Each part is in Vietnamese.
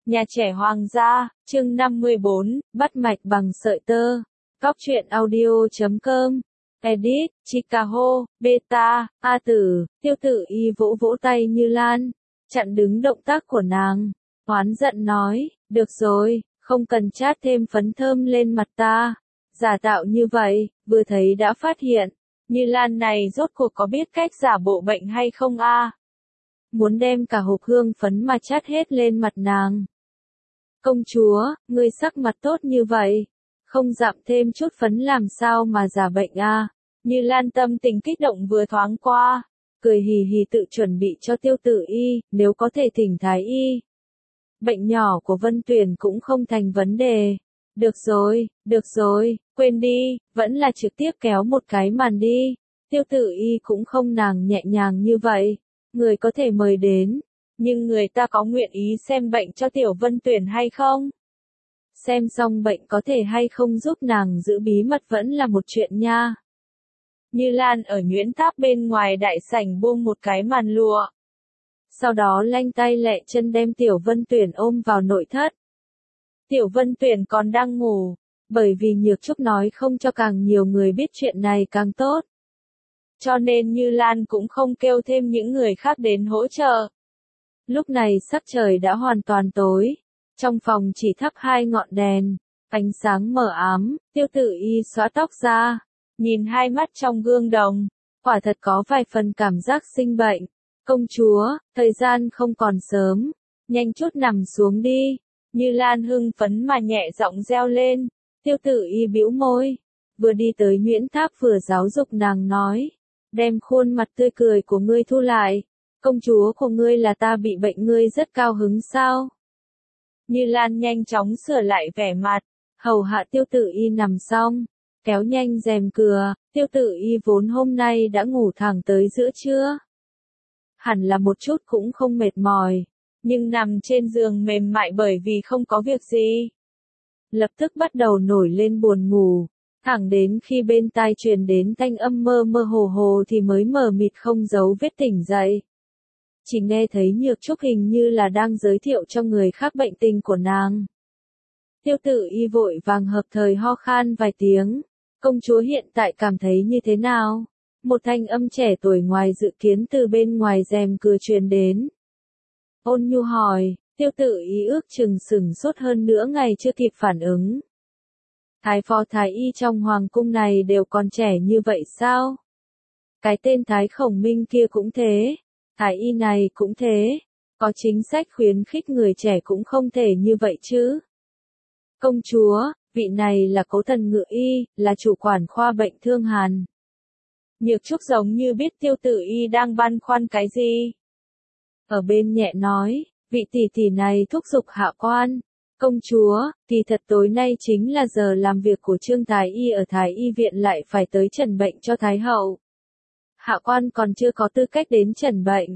Nhà trẻ Hoàng gia, chương 54, bắt mạch bằng sợi tơ. Góc truyện audio.com. Edit, Chicago, Beta, A Tử, Tiêu Tử Y vỗ vỗ tay Như Lan, chặn đứng động tác của nàng. Oán giận nói, được rồi, không cần chát thêm phấn thơm lên mặt ta. Giả tạo như vậy, vừa thấy đã phát hiện. Như Lan này rốt cuộc có biết cách giả bộ bệnh hay không a? Muốn đem cả hộp hương phấn mà chát hết lên mặt nàng. Công chúa, ngươi sắc mặt tốt như vậy, không dặm thêm chút phấn làm sao mà giả bệnh a? Như Lan tâm tình kích động vừa thoáng qua, cười hì hì tự chuẩn bị cho Tiêu Tử Y, nếu có thể thỉnh Thái Y. Bệnh nhỏ của Vân Tuyển cũng không thành vấn đề. Được rồi, quên đi, vẫn là trực tiếp kéo một cái màn đi. Tiêu Tử Y cũng không nàng nhẹ nhàng như vậy. Người có thể mời đến, nhưng người ta có nguyện ý xem bệnh cho Tiểu Vân Tuyển hay không? Xem xong bệnh có thể hay không giúp nàng giữ bí mật vẫn là một chuyện nha. Như Lan ở Nhuyễn Tháp bên ngoài đại sảnh buông một cái màn lụa. Sau đó lanh tay lẹ chân đem Tiểu Vân Tuyển ôm vào nội thất. Tiểu Vân Tuyển còn đang ngủ, bởi vì Nhược Trúc nói không cho càng nhiều người biết chuyện này càng tốt. Cho nên Như Lan cũng không kêu thêm những người khác đến hỗ trợ. Lúc này sắc trời đã hoàn toàn tối, trong phòng chỉ thắp 2 ngọn đèn, ánh sáng mờ ám. Tiêu Tử Y xõa tóc ra, nhìn hai mắt trong gương đồng, quả thật có vài phần cảm giác sinh bệnh. Công chúa, thời gian không còn sớm, nhanh chút nằm xuống đi. Như Lan hưng phấn mà nhẹ giọng reo lên. Tiêu Tử Y bĩu môi, vừa đi tới Nhuyễn Tháp vừa giáo dục nàng nói, đem khuôn mặt tươi cười của ngươi thu lại. Công chúa của ngươi là ta bị bệnh ngươi rất cao hứng sao? Như Lan nhanh chóng sửa lại vẻ mặt, hầu hạ Tiêu Tử Y nằm xong, kéo nhanh rèm cửa. Tiêu Tử Y vốn hôm nay đã ngủ thẳng tới giữa trưa. Hẳn là một chút cũng không mệt mỏi, nhưng nằm trên giường mềm mại bởi vì không có việc gì. Lập tức bắt đầu nổi lên buồn ngủ, thẳng đến khi bên tai truyền đến thanh âm mơ mơ hồ hồ thì mới mờ mịt không giấu vết tỉnh dậy. Chỉ nghe thấy Nhược Trúc hình như là đang giới thiệu cho người khác bệnh tình của nàng. Tiêu Tử Y vội vàng hợp thời ho khan vài tiếng. Công chúa hiện tại cảm thấy như thế nào? Một thanh âm trẻ tuổi ngoài dự kiến từ bên ngoài rèm cửa truyền đến. Ôn nhu hỏi. Tiêu Tử Y ước chừng sửng sốt hơn nửa ngày chưa kịp phản ứng. Thái phó thái y trong hoàng cung này đều còn trẻ như vậy sao? Cái tên Thái Khổng Minh kia cũng thế, thái y này cũng thế, có chính sách khuyến khích người trẻ cũng không thể như vậy chứ. Công chúa, vị này là Cố Thần Ngự Y, là chủ quản khoa bệnh thương hàn. Nhược Trúc giống như biết Tiêu Tử Y đang băn khoăn cái gì. Ở bên nhẹ nói, vị tỷ tỷ này thúc giục hạ quan. Công chúa, thì thật tối nay chính là giờ làm việc của Trương Thái Y ở Thái Y viện lại phải tới chẩn bệnh cho Thái hậu. Hạ quan còn chưa có tư cách đến chẩn bệnh.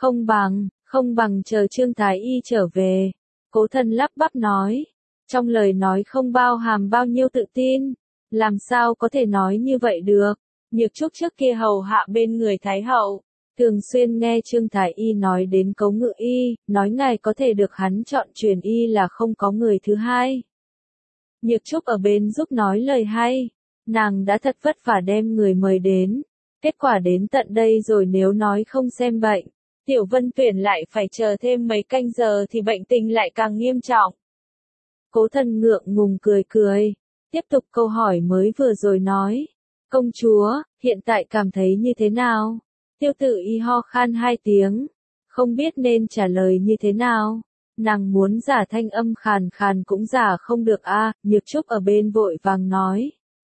Không bằng chờ Trương Thái Y trở về. Cố Thần lắp bắp nói. Trong lời nói không bao hàm bao nhiêu tự tin. Làm sao có thể nói như vậy được. Nhược Trúc trước kia hầu hạ bên người Thái hậu, thường xuyên nghe Trương Thái Y nói đến Cố Ngự Y, nói ngài có thể được hắn chọn truyền y là không có người thứ hai. Nhược Trúc ở bên giúp nói lời hay, nàng đã thật vất vả đem người mời đến, kết quả đến tận đây rồi nếu nói không xem bệnh, Tiểu Vân Tuyển lại phải chờ thêm mấy canh giờ thì bệnh tình lại càng nghiêm trọng. Cố Thần ngượng ngùng cười, tiếp tục câu hỏi mới vừa rồi nói. Công chúa, hiện tại cảm thấy như thế nào? Tiêu Tử Y ho khan 2 tiếng, không biết nên trả lời như thế nào. Nàng muốn giả thanh âm khàn khàn cũng giả không được a. Nhược Trúc ở bên vội vàng nói.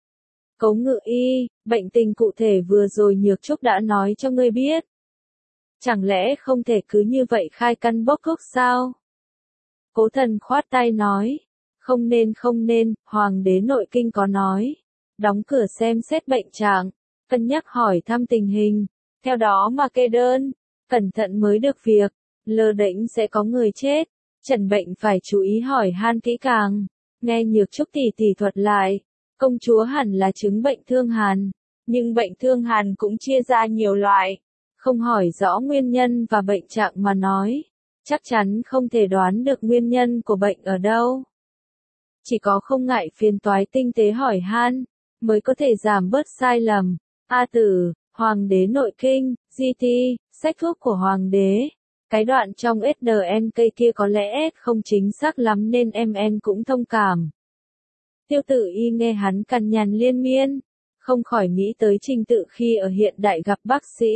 Cố Ngự Y, bệnh tình cụ thể vừa rồi Nhược Trúc đã nói cho ngươi biết. Chẳng lẽ không thể cứ như vậy khai căn bốc thuốc sao? Cố Thần khoát tay nói. Không nên, Hoàng đế nội kinh có nói. Đóng cửa xem xét bệnh trạng, cân nhắc hỏi thăm tình hình, theo đó mà kê đơn, cẩn thận mới được việc, lơ đễnh sẽ có người chết, chẩn bệnh phải chú ý hỏi han kỹ càng. Nghe Nhược Trúc tỷ tỷ thuật lại, công chúa hẳn là chứng bệnh thương hàn, nhưng bệnh thương hàn cũng chia ra nhiều loại, không hỏi rõ nguyên nhân và bệnh trạng mà nói, chắc chắn không thể đoán được nguyên nhân của bệnh ở đâu. Chỉ có không ngại phiền toái tinh tế hỏi han, mới có thể giảm bớt sai lầm. A Tử, Hoàng đế nội kinh, GT, sách thuốc của Hoàng đế. Cái đoạn trong SDNK kia có lẽ không chính xác lắm nên MN cũng thông cảm. Tiêu Tử Y nghe hắn cằn nhằn liên miên, không khỏi nghĩ tới trình tự khi ở hiện đại gặp bác sĩ.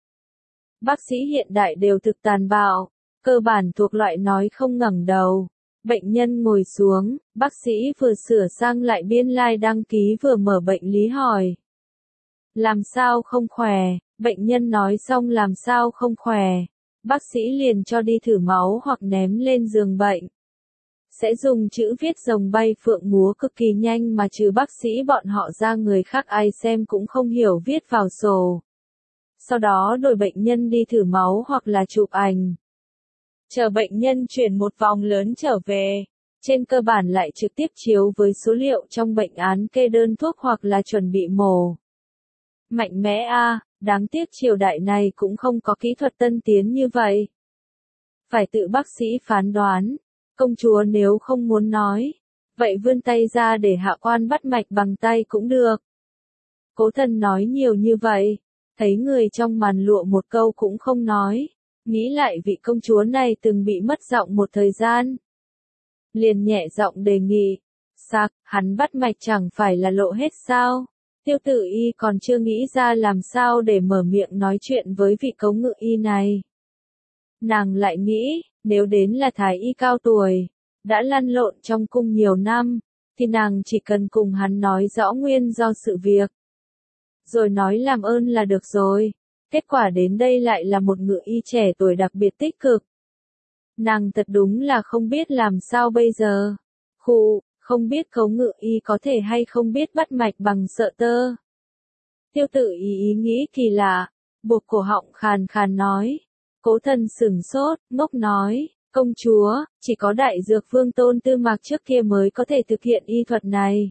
Bác sĩ hiện đại đều thực tàn bạo, cơ bản thuộc loại nói không ngẩng đầu. Bệnh nhân ngồi xuống, bác sĩ vừa sửa sang lại biên lai đăng ký vừa mở bệnh lý hỏi. Làm sao không khỏe, bệnh nhân nói xong làm sao không khỏe. Bác sĩ liền cho đi thử máu hoặc ném lên giường bệnh. Sẽ dùng chữ viết rồng bay phượng múa cực kỳ nhanh mà trừ bác sĩ bọn họ ra người khác ai xem cũng không hiểu viết vào sổ. Sau đó đổi bệnh nhân đi thử máu hoặc là chụp ảnh. Chờ bệnh nhân chuyển một vòng lớn trở về, trên cơ bản lại trực tiếp chiếu với số liệu trong bệnh án kê đơn thuốc hoặc là chuẩn bị mổ. Mạnh mẽ a, đáng tiếc triều đại này cũng không có kỹ thuật tân tiến như vậy. Phải tự bác sĩ phán đoán, công chúa nếu không muốn nói, vậy vươn tay ra để hạ quan bắt mạch bằng tay cũng được. Cố Thần nói nhiều như vậy, thấy người trong màn lụa một câu cũng không nói, nghĩ lại vị công chúa này từng bị mất giọng một thời gian. Liền nhẹ giọng đề nghị, sạc, hắn bắt mạch chẳng phải là lộ hết sao? Tiêu Tử Y còn chưa nghĩ ra làm sao để mở miệng nói chuyện với vị Cấu Ngự Y này. Nàng lại nghĩ, nếu đến là thái y cao tuổi, đã lăn lộn trong cung nhiều năm, thì nàng chỉ cần cùng hắn nói rõ nguyên do sự việc. Rồi nói làm ơn là được rồi. Kết quả đến đây lại là một ngự y trẻ tuổi đặc biệt tích cực. Nàng thật đúng là không biết làm sao bây giờ. Không biết Cấu Ngự Y có thể hay không biết bắt mạch bằng sợi tơ. Tiêu Tử Y ý nghĩ kỳ lạ, buộc cổ họng khàn khàn nói. Cố Thần sửng sốt, ngốc nói, công chúa, chỉ có đại dược vương Tôn Tư Mạc trước kia mới có thể thực hiện y thuật này.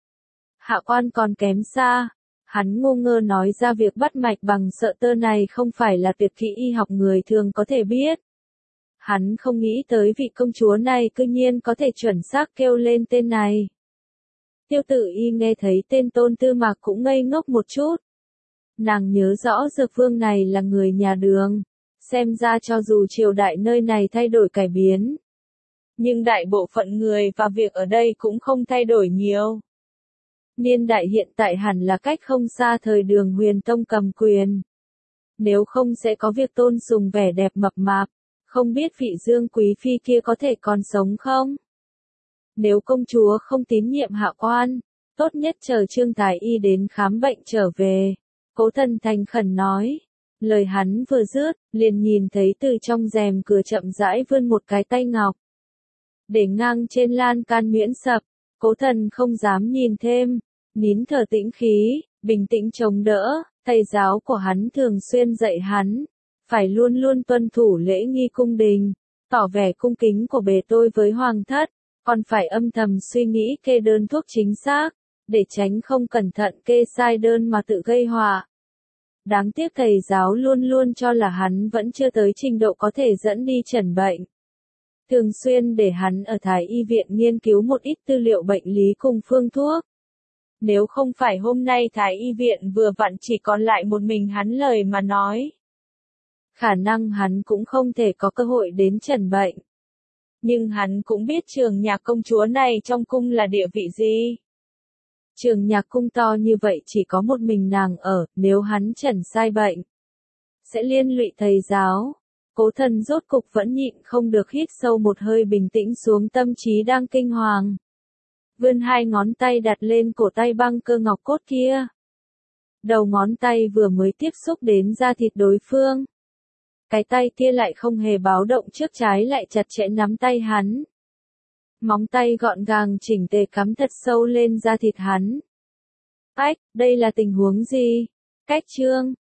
Hạ quan còn kém xa. Hắn ngu ngơ nói ra việc bắt mạch bằng sợi tơ này không phải là tuyệt kỹ y học người thường có thể biết. Hắn không nghĩ tới vị công chúa này cư nhiên có thể chuẩn xác kêu lên tên này. Tiêu Tử Y nghe thấy tên Tôn Tư Mạc cũng ngây ngốc một chút. Nàng nhớ rõ dược vương này là người nhà Đường, xem ra cho dù triều đại nơi này thay đổi cải biến, nhưng đại bộ phận người và việc ở đây cũng không thay đổi nhiều. Niên đại hiện tại hẳn là cách không xa thời Đường Huyền Tông cầm quyền. Nếu không sẽ có việc tôn sùng vẻ đẹp mập mạp, không biết vị Dương quý phi kia có thể còn sống không? Nếu công chúa không tín nhiệm hạ quan, tốt nhất chờ Trương Thái Y đến khám bệnh trở về. Cố Thần thành khẩn nói. Lời hắn vừa dứt, liền nhìn thấy từ trong rèm cửa chậm rãi vươn một cái tay ngọc. Để ngang trên lan can miễn sập, Cố Thần không dám nhìn thêm, nín thở tĩnh khí, bình tĩnh chống đỡ, thầy giáo của hắn thường xuyên dạy hắn, phải luôn luôn tuân thủ lễ nghi cung đình, tỏ vẻ cung kính của bề tôi với hoàng thất, còn phải âm thầm suy nghĩ kê đơn thuốc chính xác, để tránh không cẩn thận kê sai đơn mà tự gây họa. Đáng tiếc thầy giáo luôn luôn cho là hắn vẫn chưa tới trình độ có thể dẫn đi chẩn bệnh. Thường xuyên để hắn ở Thái Y viện nghiên cứu một ít tư liệu bệnh lý cùng phương thuốc. Nếu không phải hôm nay Thái Y viện vừa vặn chỉ còn lại một mình hắn lời mà nói, khả năng hắn cũng không thể có cơ hội đến chẩn bệnh. Nhưng hắn cũng biết Trường Nhạc công chúa này trong cung là địa vị gì. Trường Nhạc cung to như vậy chỉ có một mình nàng ở, nếu hắn chẩn sai bệnh, sẽ liên lụy thầy giáo. Cố Thần rốt cục vẫn nhịn không được hít sâu một hơi bình tĩnh xuống tâm trí đang kinh hoàng. Vươn hai ngón tay đặt lên cổ tay băng cơ ngọc cốt kia. Đầu ngón tay vừa mới tiếp xúc đến da thịt đối phương. Cái tay kia lại không hề báo động trước, trái lại chặt chẽ nắm tay hắn. Móng tay gọn gàng chỉnh tề cắm thật sâu lên da thịt hắn. Ách, đây là tình huống gì? Cách chương